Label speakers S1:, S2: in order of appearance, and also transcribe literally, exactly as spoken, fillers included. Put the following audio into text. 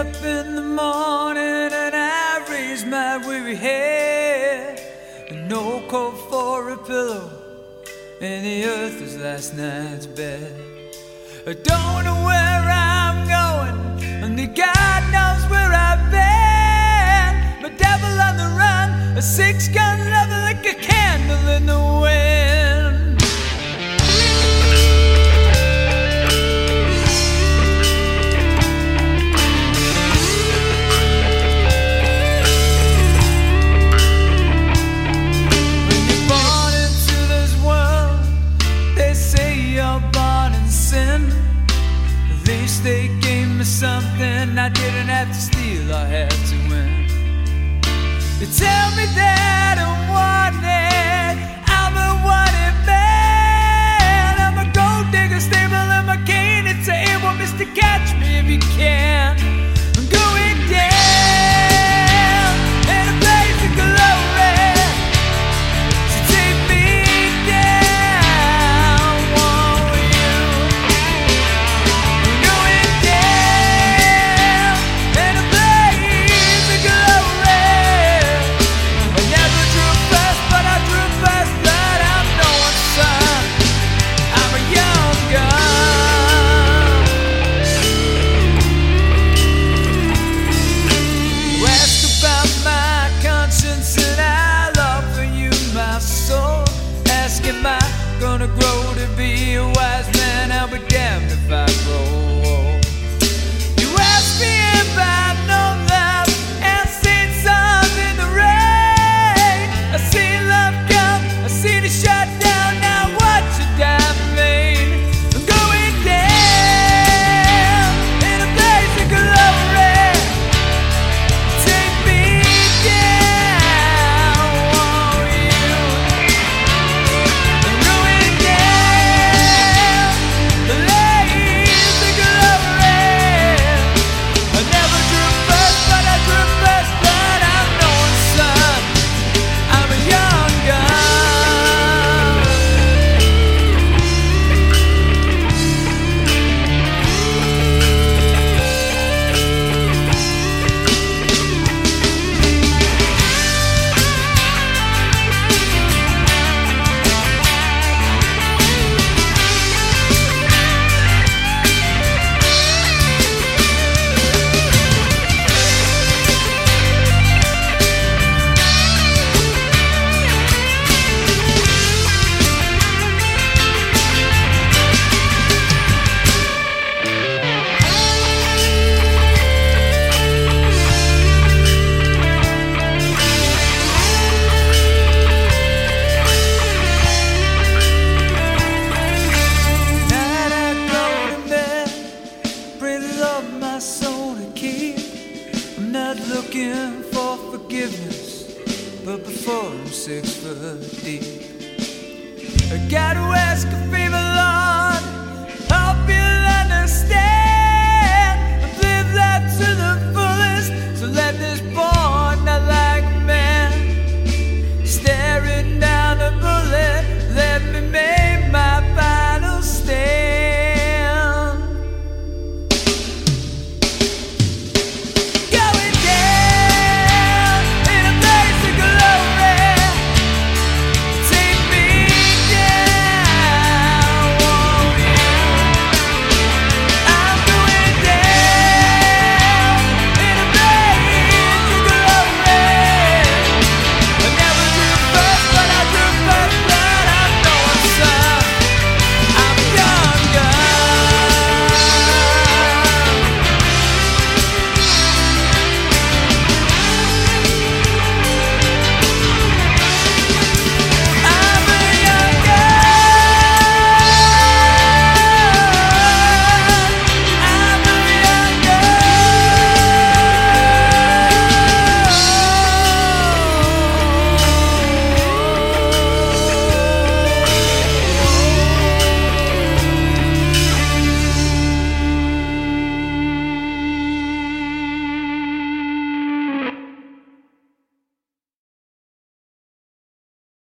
S1: up in the morning and I raise my weary head. No coat for a pillow, and the earth is last night's bed. I don't know where I'm going, only God knows where I've been. My devil on the run, a six-gun lover like a candle in the wind. At least they gave me something I didn't have to steal, I had to win. They tell me that I'm wanted, I'm a wanted man. I'm a gold digger, stable in my cane. It's a able Mister Catch Me if you can. I'm going down in a blaze of glory, so take me down, won't you? I'm going down in a blaze of glory. I never drew fast, but I drew fast blood. I'm no one's son, I'm a young gun. You ask about my conscience and I'll offer you my soul. Ask, am I gonna grow to be a wise man? I'll be damned if I grow old. You ask me if I've known love and seen sun in the rain. I see love come, I see it shut down. Now what's your damn mean? I'm going down in a blaze of glory. Take me down, won't you? I'm going down the blaze of glory. I never drew first, but I drew first blood. I'm no one's son, I'm a young gun. Night I go to bed, pray the Lord my soul to keep. I'm not looking for forgiveness, but before I'm six foot deep, I gotta ask a favor, Lord.